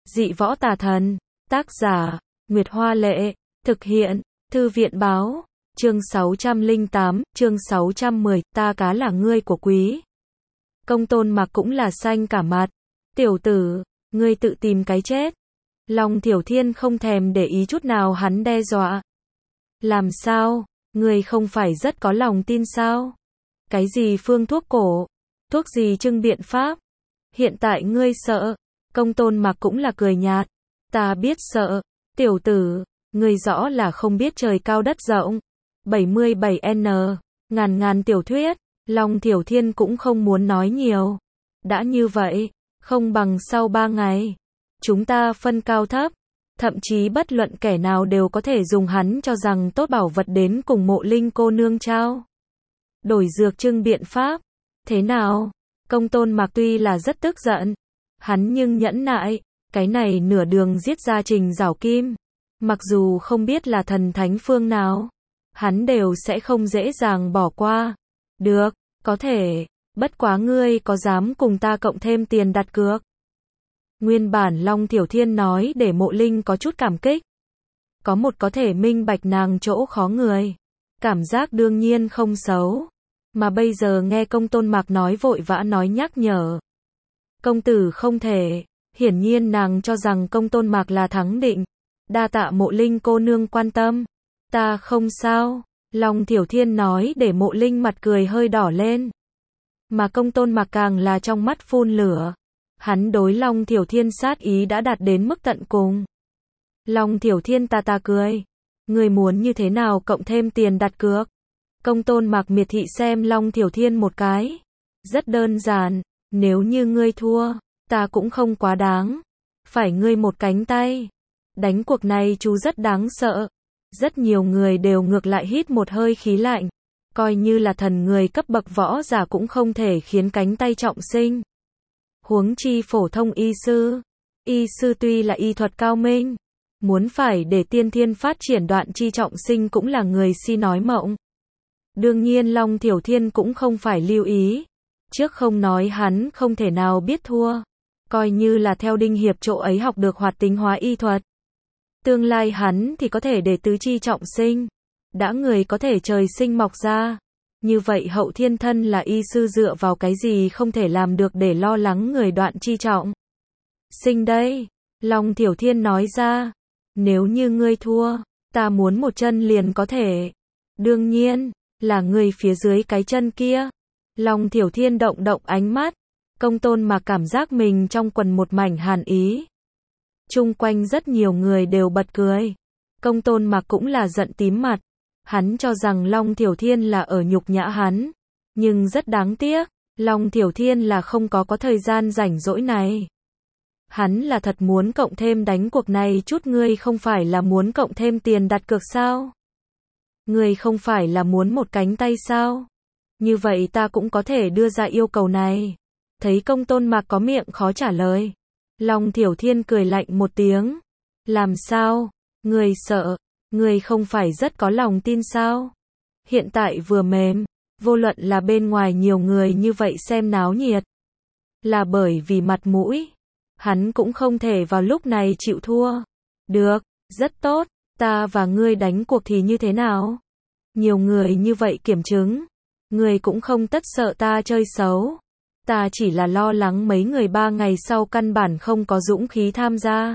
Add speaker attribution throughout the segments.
Speaker 1: Dị võ tà thần. Tác giả, Nguyệt Hoa Lệ. Thực hiện, Thư viện báo. Chương 608, chương 610, ta cá là ngươi của quý. Công Tôn Mặc cũng là xanh cả mặt. Tiểu tử, ngươi tự tìm cái chết. Long Thiểu Thiên không thèm để ý chút nào hắn đe dọa. Làm sao, ngươi không phải rất có lòng tin sao? Cái gì phương thuốc cổ? Thuốc gì trưng biện pháp? Hiện tại ngươi sợ? Công Tôn Mặc cũng là cười nhạt. Ta biết sợ. Tiểu tử, ngươi rõ là không biết trời cao đất rộng. 77N, ngàn tiểu thuyết. Long Thiểu Thiên cũng không muốn nói nhiều. Đã như vậy, không bằng sau 3 ngày. Chúng ta phân cao thấp. Thậm chí bất luận kẻ nào đều có thể dùng hắn cho rằng tốt bảo vật đến cùng Mộ Linh cô nương trao. Đổi dược trưng biện pháp. Thế nào? Công Tôn Mặc tuy là rất tức giận. Hắn nhưng nhẫn nại. Cái này nửa đường giết ra Trình Giảo Kim. Mặc dù không biết là thần thánh phương nào. Hắn đều sẽ không dễ dàng bỏ qua. Được, có thể. Bất quá ngươi có dám cùng ta cộng thêm tiền đặt cược? Nguyên bản Long Thiểu Thiên nói để Mộ Linh có chút cảm kích. Có một có thể minh bạch nàng chỗ khó người. Cảm giác đương nhiên không xấu. Mà bây giờ nghe Công Tôn Mặc nói vội vã nói nhắc nhở. Công tử không thể. Hiển nhiên nàng cho rằng Công Tôn Mặc là thắng định. Đa tạ Mộ Linh cô nương quan tâm. Ta không sao. Long Thiểu Thiên nói để Mộ Linh mặt cười hơi đỏ lên. Mà Công Tôn Mặc càng là trong mắt phun lửa. Hắn đối Long Thiểu Thiên sát ý đã đạt đến mức tận cùng. Long Thiểu Thiên ta cười. Người muốn như thế nào cộng thêm tiền đặt cược? Công Tôn Mặc miệt thị xem Long Thiểu Thiên một cái. Rất đơn giản. Nếu như ngươi thua, ta cũng không quá đáng. Phải ngươi một cánh tay. Đánh cuộc này chú rất đáng sợ. Rất nhiều người đều ngược lại hít một hơi khí lạnh. Coi như là thần người cấp bậc võ giả cũng không thể khiến cánh tay trọng sinh. Huống chi phổ thông y sư. Y sư tuy là y thuật cao minh. Muốn phải để tiên thiên phát triển đoạn chi trọng sinh cũng là người si nói mộng. Đương nhiên Long Thiểu Thiên cũng không phải lưu ý. Trước không nói hắn không thể nào biết thua. Coi như là theo Đinh Hiệp chỗ ấy học được hoạt tính hóa y thuật. Tương lai hắn thì có thể để tứ chi trọng sinh. Đã người có thể trời sinh mọc ra. Như vậy hậu thiên thân là y sư dựa vào cái gì không thể làm được để lo lắng người đoạn chi trọng. Sinh đây. Long Thiểu Thiên nói ra. Nếu như ngươi thua, ta muốn một chân liền có thể. Đương nhiên, là người phía dưới cái chân kia. Long Thiểu Thiên động động ánh mắt. Công Tôn mà cảm giác mình trong quần một mảnh hàn ý. Chung quanh rất nhiều người đều bật cười. Công Tôn Mặc cũng là giận tím mặt. Hắn cho rằng Long Thiểu Thiên là ở nhục nhã hắn. Nhưng rất đáng tiếc, Long Thiểu Thiên là không có thời gian rảnh rỗi này. Hắn là thật muốn cộng thêm đánh cuộc này chút. Ngươi không phải là muốn cộng thêm tiền đặt cược sao? Ngươi không phải là muốn một cánh tay sao? Như vậy ta cũng có thể đưa ra yêu cầu này. Thấy Công Tôn Mặc có miệng khó trả lời. Long Thiểu Thiên cười lạnh một tiếng. Làm sao? Ngươi sợ? Ngươi không phải rất có lòng tin sao? Hiện tại vừa mềm, vô luận là bên ngoài nhiều người như vậy xem náo nhiệt. Là bởi vì mặt mũi. Hắn cũng không thể vào lúc này chịu thua. Được, rất tốt, ta và ngươi đánh cuộc thì như thế nào? Nhiều người như vậy kiểm chứng. Ngươi cũng không tất sợ ta chơi xấu. Ta chỉ là lo lắng mấy người 3 ngày sau căn bản không có dũng khí tham gia.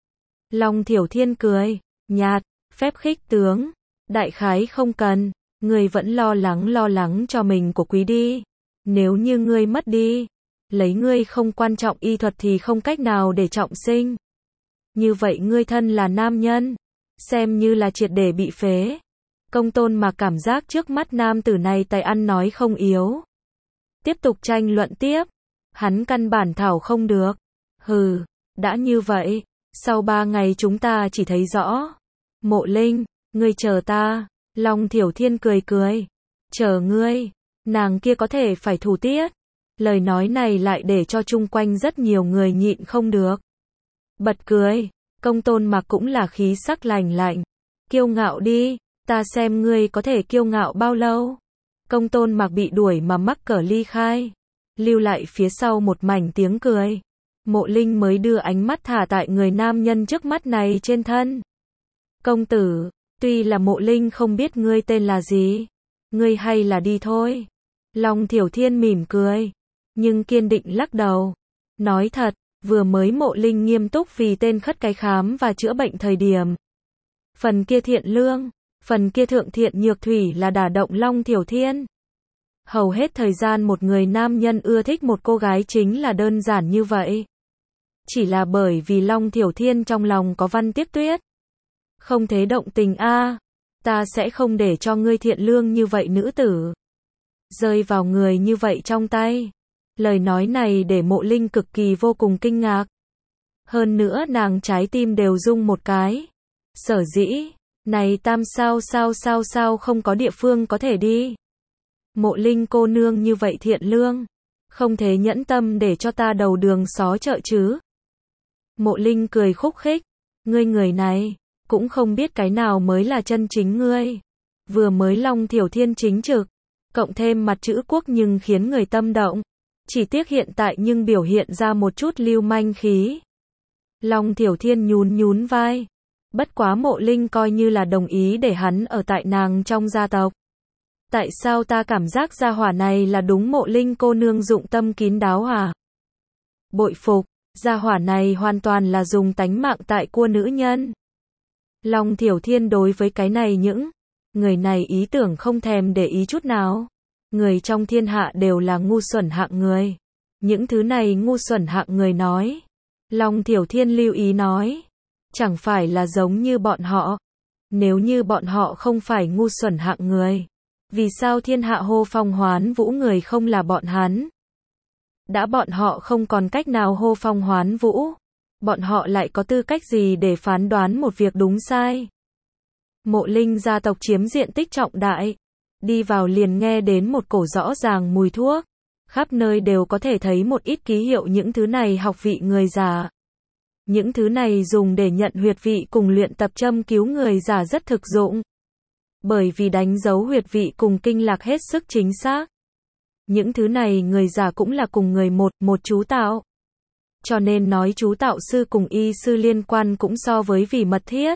Speaker 1: Long Thiểu Thiên cười, nhạt, phép khích tướng. Đại khái không cần, ngươi vẫn lo lắng cho mình của quý đi. Nếu như ngươi mất đi, lấy ngươi không quan trọng y thuật thì không cách nào để trọng sinh. Như vậy ngươi thân là nam nhân, xem như là triệt để bị phế. Công Tôn mà cảm giác trước mắt nam tử này tài ăn nói không yếu. Tiếp tục tranh luận tiếp. Hắn căn bản thảo không được. Hừ, đã như vậy, sau 3 ngày chúng ta chỉ thấy rõ. Mộ Linh, ngươi chờ ta. Long Thiểu Thiên cười. Chờ ngươi, nàng kia có thể phải thủ tiết. Lời nói này lại để cho chung quanh rất nhiều người nhịn không được. Bật cười. Công Tôn Mặc cũng là khí sắc lạnh. Kiêu ngạo đi, ta xem ngươi có thể kiêu ngạo bao lâu. Công Tôn Mặc bị đuổi mà mắc cỡ ly khai. Lưu lại phía sau một mảnh tiếng cười. Mộ Linh mới đưa ánh mắt thả tại người nam nhân trước mắt này trên thân. Công tử, tuy là Mộ Linh không biết ngươi tên là gì, ngươi hay là đi thôi. Long Thiểu Thiên mỉm cười, nhưng kiên định lắc đầu. Nói thật, vừa mới Mộ Linh nghiêm túc vì tên khất cái khám và chữa bệnh thời điểm. Phần kia thiện lương, phần kia thượng thiện nhược thủy là đả động Long Thiểu Thiên. Hầu hết thời gian một người nam nhân ưa thích một cô gái chính là đơn giản như vậy. Chỉ là bởi vì Long Thiểu Thiên trong lòng có Văn Tiếp Tuyết. Không thế động tình a, ta sẽ không để cho ngươi thiện lương như vậy nữ tử rơi vào người như vậy trong tay. Lời nói này để Mộ Linh cực kỳ vô cùng kinh ngạc. Hơn nữa nàng trái tim đều rung một cái. Sở dĩ, này tam sao không có địa phương có thể đi. Mộ Linh cô nương như vậy thiện lương, không thể nhẫn tâm để cho ta đầu đường xó chợ chứ. Mộ Linh cười khúc khích, ngươi người này, cũng không biết cái nào mới là chân chính ngươi. Vừa mới Long Thiểu Thiên chính trực, cộng thêm mặt chữ quốc nhưng khiến người tâm động. Chỉ tiếc hiện tại nhưng biểu hiện ra một chút lưu manh khí. Long Thiểu Thiên nhún vai. Bất quá Mộ Linh coi như là đồng ý để hắn ở tại nàng trong gia tộc. Tại sao ta cảm giác gia hỏa này là đúng Mộ Linh cô nương dụng tâm kín đáo hả? Bội phục, gia hỏa này hoàn toàn là dùng tánh mạng tại cua nữ nhân. Long Thiểu Thiên đối với cái này những người này ý tưởng không thèm để ý chút nào. Người trong thiên hạ đều là ngu xuẩn hạng người. Những thứ này ngu xuẩn hạng người nói. Long Thiểu Thiên lưu ý nói. Chẳng phải là giống như bọn họ. Nếu như bọn họ không phải ngu xuẩn hạng người, vì sao thiên hạ hô phong hoán vũ người không là bọn hắn? Đã bọn họ không còn cách nào hô phong hoán vũ, bọn họ lại có tư cách gì để phán đoán một việc đúng sai? Mộ Linh gia tộc chiếm diện tích trọng đại, đi vào liền nghe đến một cổ rõ ràng mùi thuốc, khắp nơi đều có thể thấy một ít ký hiệu những thứ này học vị người già. Những thứ này dùng để nhận huyệt vị cùng luyện tập châm cứu người già rất thực dụng. Bởi vì đánh dấu huyệt vị cùng kinh lạc hết sức chính xác. Những thứ này người già cũng là cùng người một chú tạo. Cho nên nói chú tạo sư cùng y sư liên quan cũng so với vì mật thiết.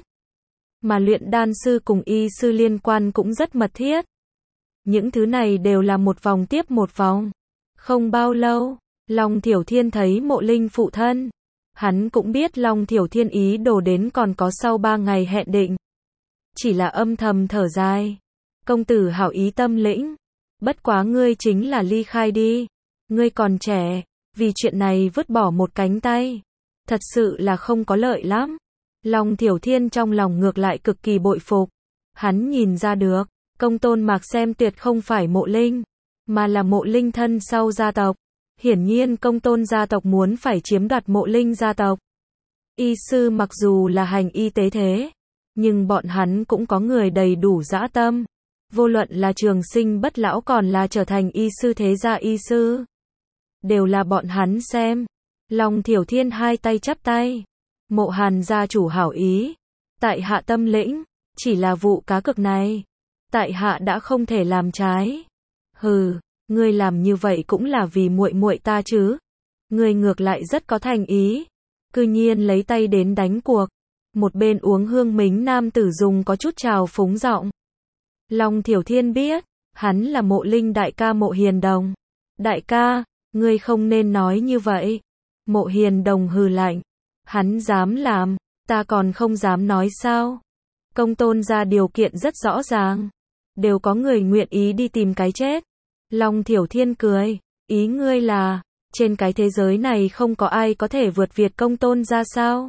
Speaker 1: Mà luyện đan sư cùng y sư liên quan cũng rất mật thiết. Những thứ này đều là một vòng tiếp một vòng. Không bao lâu, Long Thiểu Thiên thấy Mộ Linh phụ thân. Hắn cũng biết Long Thiểu Thiên ý đồ đến còn có sau 3 ngày hẹn định. Chỉ là âm thầm thở dài. Công tử hảo ý tâm lĩnh. Bất quá ngươi chính là ly khai đi. Ngươi còn trẻ, vì chuyện này vứt bỏ một cánh tay. Thật sự là không có lợi lắm. Long Thiểu Thiên trong lòng ngược lại cực kỳ bội phục. Hắn nhìn ra được, công tôn Mạc Xem tuyệt không phải Mộ Linh, mà là Mộ Linh thân sau gia tộc. Hiển nhiên công tôn gia tộc muốn phải chiếm đoạt Mộ Linh gia tộc. Y sư mặc dù là hành y tế thế, nhưng bọn hắn cũng có người đầy đủ dã tâm. Vô luận là trường sinh bất lão còn là trở thành y sư thế gia y sư. Đều là bọn hắn xem. Long Thiểu Thiên hai tay chắp tay. Mộ Hàn gia chủ hảo ý. Tại hạ tâm lĩnh, chỉ là vụ cá cược này. Tại hạ đã không thể làm trái. Hừ, ngươi làm như vậy cũng là vì muội muội ta chứ. Ngươi ngược lại rất có thành ý. Cư nhiên lấy tay đến đánh cuộc. Một bên uống hương mính nam tử dùng có chút trào phúng giọng. Long Thiểu Thiên biết, hắn là Mộ Linh đại ca Mộ Hiền Đồng. Đại ca, ngươi không nên nói như vậy. Mộ Hiền Đồng hừ lạnh. Hắn dám làm, ta còn không dám nói sao. Công tôn ra điều kiện rất rõ ràng. Đều có người nguyện ý đi tìm cái chết. Long Thiểu Thiên cười, ý ngươi là, trên cái thế giới này không có ai có thể vượt việt công tôn ra sao?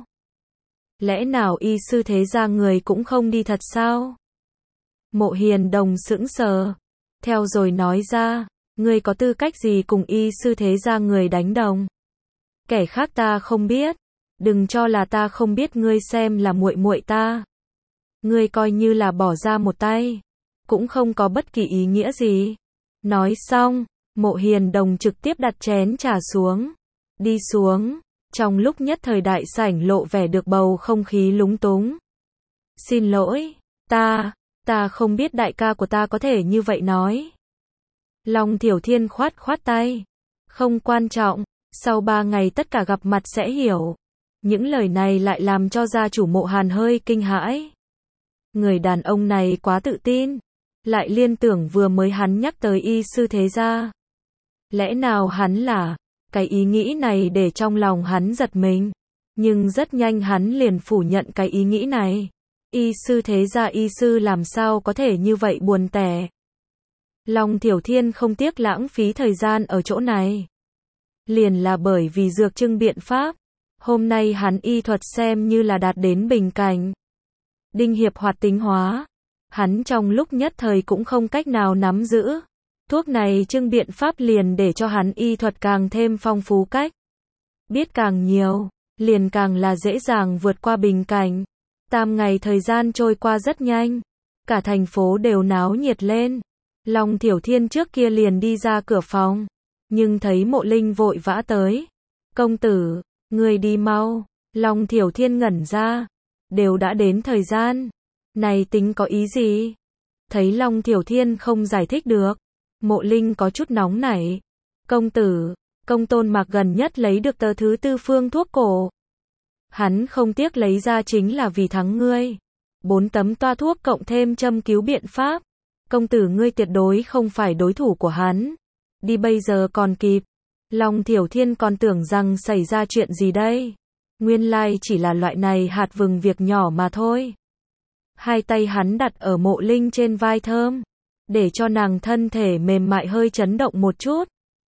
Speaker 1: Lẽ nào y sư thế gia người cũng không đi thật sao? Mộ Hiền Đồng sững sờ, theo rồi nói ra, ngươi có tư cách gì cùng y sư thế gia người đánh đồng? Kẻ khác ta không biết, đừng cho là ta không biết ngươi xem là muội muội ta. Ngươi coi như là bỏ ra một tay, cũng không có bất kỳ ý nghĩa gì. Nói xong, Mộ Hiền Đồng trực tiếp đặt chén trà xuống, đi xuống. Trong lúc nhất thời đại sảnh lộ vẻ được bầu không khí lúng túng. Xin lỗi, ta không biết đại ca của ta có thể như vậy nói. Long Thiểu Thiên khoát tay. Không quan trọng, Sau 3 ngày tất cả gặp mặt sẽ hiểu. Những lời này lại làm cho gia chủ Mộ Hàn hơi kinh hãi. Người đàn ông này quá tự tin. Lại liên tưởng vừa mới hắn nhắc tới y sư thế gia. Lẽ nào hắn là... Cái ý nghĩ này để trong lòng hắn giật mình. Nhưng rất nhanh hắn liền phủ nhận cái ý nghĩ này. Y sư thế gia y sư làm sao có thể như vậy buồn tẻ. Long Thiểu Thiên không tiếc lãng phí thời gian ở chỗ này. Liền là bởi vì dược trưng biện pháp. Hôm nay hắn y thuật xem như là đạt đến bình cảnh. Đinh hiệp hoạt tính hóa. Hắn trong lúc nhất thời cũng không cách nào nắm giữ. Thuốc này trưng biện pháp liền để cho hắn y thuật càng thêm phong phú cách. Biết càng nhiều, liền càng là dễ dàng vượt qua bình cảnh. 8 ngày thời gian trôi qua rất nhanh. Cả thành phố đều náo nhiệt lên. Long Thiểu Thiên trước kia liền đi ra cửa phòng. Nhưng thấy Mộ Linh vội vã tới. Công tử, người đi mau. Long Thiểu Thiên ngẩn ra. Đều đã đến thời gian. Này tính có ý gì? Thấy Long Thiểu Thiên không giải thích được. Mộ Linh có chút nóng nảy. Công tử, Công Tôn Mạc gần nhất lấy được tờ thứ 4 phương thuốc cổ. Hắn không tiếc lấy ra chính là vì thắng ngươi. 4 tấm toa thuốc cộng thêm châm cứu biện pháp. Công tử ngươi tuyệt đối không phải đối thủ của hắn. Đi bây giờ còn kịp. Long Thiểu Thiên còn tưởng rằng xảy ra chuyện gì đây. Nguyên lai chỉ là loại này hạt vừng việc nhỏ mà thôi. Hai tay hắn đặt ở Mộ Linh trên vai thơm. Để cho nàng thân thể mềm mại hơi chấn động một chút.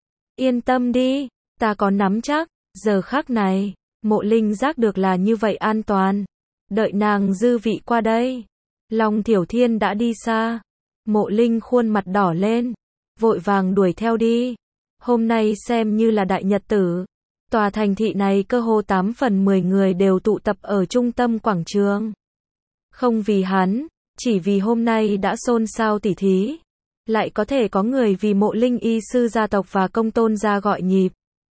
Speaker 1: Yên tâm đi, ta có nắm chắc. Giờ khắc này, Mộ Linh giác được là như vậy an toàn. Đợi nàng dư vị qua đây. Long Thiểu Thiên đã đi xa. Mộ Linh khuôn mặt đỏ lên. Vội vàng đuổi theo đi. Hôm nay xem như là đại nhật tử. Tòa thành thị này cơ hồ 8 phần 10 người đều tụ tập ở trung tâm quảng trường. Không vì hắn, chỉ vì hôm nay đã xôn xao tỉ thí. Lại có thể có người vì Mộ Linh y sư gia tộc và Công Tôn gia gọi nhịp.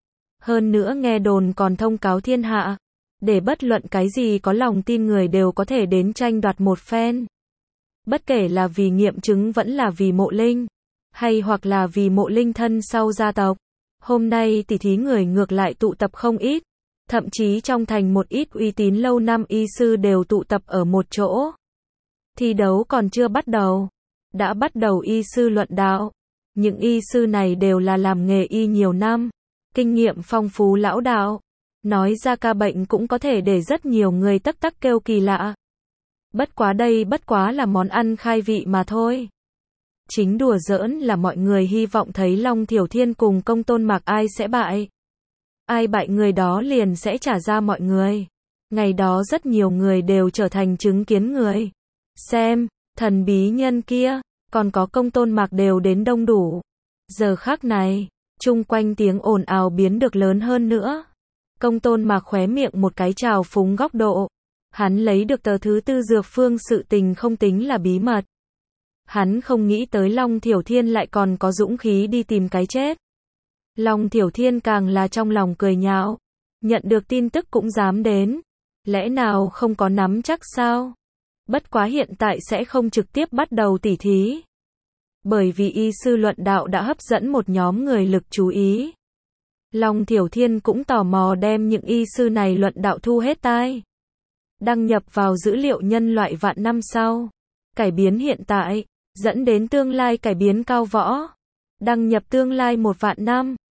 Speaker 1: Hơn nữa nghe đồn còn thông cáo thiên hạ. Để bất luận cái gì có lòng tin người đều có thể đến tranh đoạt một phen. Bất kể là vì nghiệm chứng vẫn là vì Mộ Linh. Hay hoặc là vì Mộ Linh thân sau gia tộc. Hôm nay tỉ thí người ngược lại tụ tập không ít. Thậm chí trong thành một ít uy tín lâu năm y sư đều tụ tập ở một chỗ. Thi đấu còn chưa bắt đầu. Đã bắt đầu y sư luận đạo. Những y sư này đều là làm nghề y nhiều năm. Kinh nghiệm phong phú lão đạo. Nói ra ca bệnh cũng có thể để rất nhiều người tắc tắc kêu kỳ lạ. Bất quá đây bất quá là món ăn khai vị mà thôi. Chính đùa giỡn là mọi người hy vọng thấy Long Thiểu Thiên cùng Công Tôn Mạc ai sẽ bại. Ai bại người đó liền sẽ trả ra mọi người. Ngày đó rất nhiều người đều trở thành chứng kiến người. Xem, thần bí nhân kia, còn có Công Tôn Mạc đều đến đông đủ. Giờ khắc này, chung quanh tiếng ồn ào biến được lớn hơn nữa. Công Tôn Mạc khóe miệng một cái trào phúng góc độ. Hắn lấy được tờ thứ 4 dược phương sự tình không tính là bí mật. Hắn không nghĩ tới Long Thiểu Thiên lại còn có dũng khí đi tìm cái chết. Long Thiểu Thiên càng là trong lòng cười nhạo. Nhận được tin tức cũng dám đến. Lẽ nào không có nắm chắc sao? Bất quá hiện tại sẽ không trực tiếp bắt đầu tỉ thí. Bởi vì y sư luận đạo đã hấp dẫn một nhóm người lực chú ý. Long Thiểu Thiên cũng tò mò đem những y sư này luận đạo thu hết tai. Đăng nhập vào dữ liệu nhân loại vạn năm sau. Cải biến hiện tại, dẫn đến tương lai cải biến cao võ. Đăng nhập tương lai 1 vạn năm.